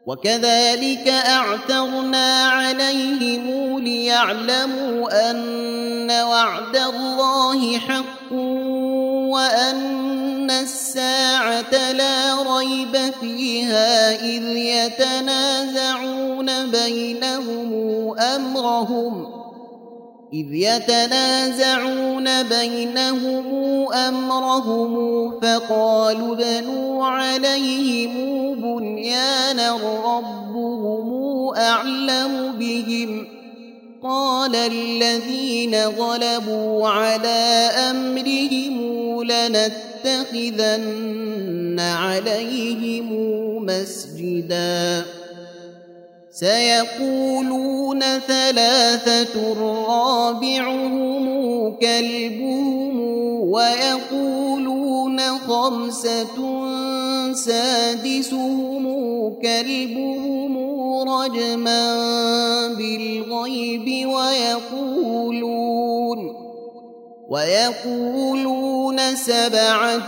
وكذلك أعثرنا عليهم ليعلموا أن وعد الله حق وأن الساعة لا ريب فيها إذ يتنازعون بينهم أمرهم فقالوا ابنوا عليهم بنيانا ربهم أعلم بهم قال الذين غلبوا على أمرهم لنتخذن عليهم مسجدا سيقولون ثلاثة رابعهم كلبهم ويقولون خمسة سادسهم كلبهم رجما بالغيب ويقولون سبعة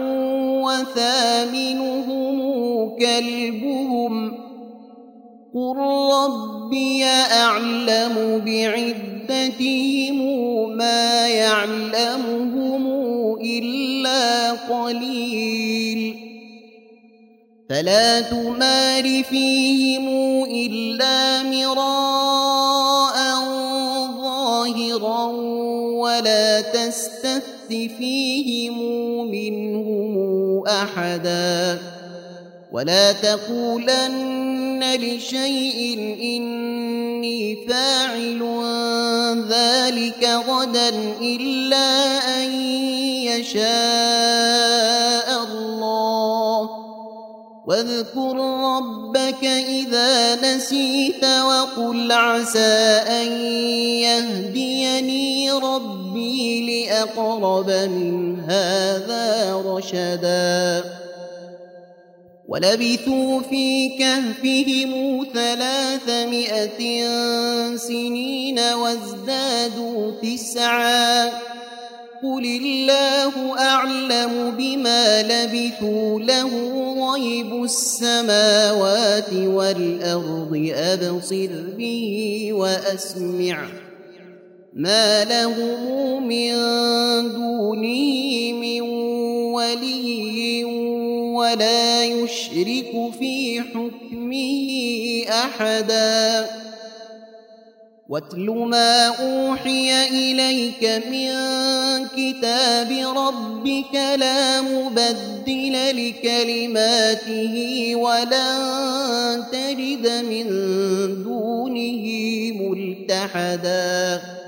وثامنهم كلبهم قل ربي أعلم بعدتهم ما يعلمهم إلا قليل فلا تمار فيهم إلا مراء ظاهرا ولا تستفت فيهم منهم أحدا ولا تقولن لشيء إني فاعل ذلك غدا إلا أن يشاء الله واذكر ربك إذا نسيت وقل عسى أن يهديني ربي لأقرب من هذا رشدا ولبثوا في كهفهم 300 سنين وازدادوا 9 قل الله أعلم بما لبثوا له غيب السماوات والأرض أبصر به وأسمع ما لهم من دونه من ولي ولا يشرك في حكمه أحدا واتل ما أوحي إليك من كتاب ربك لا مبدل لكلماته ولن تجد من دونه ملتحدا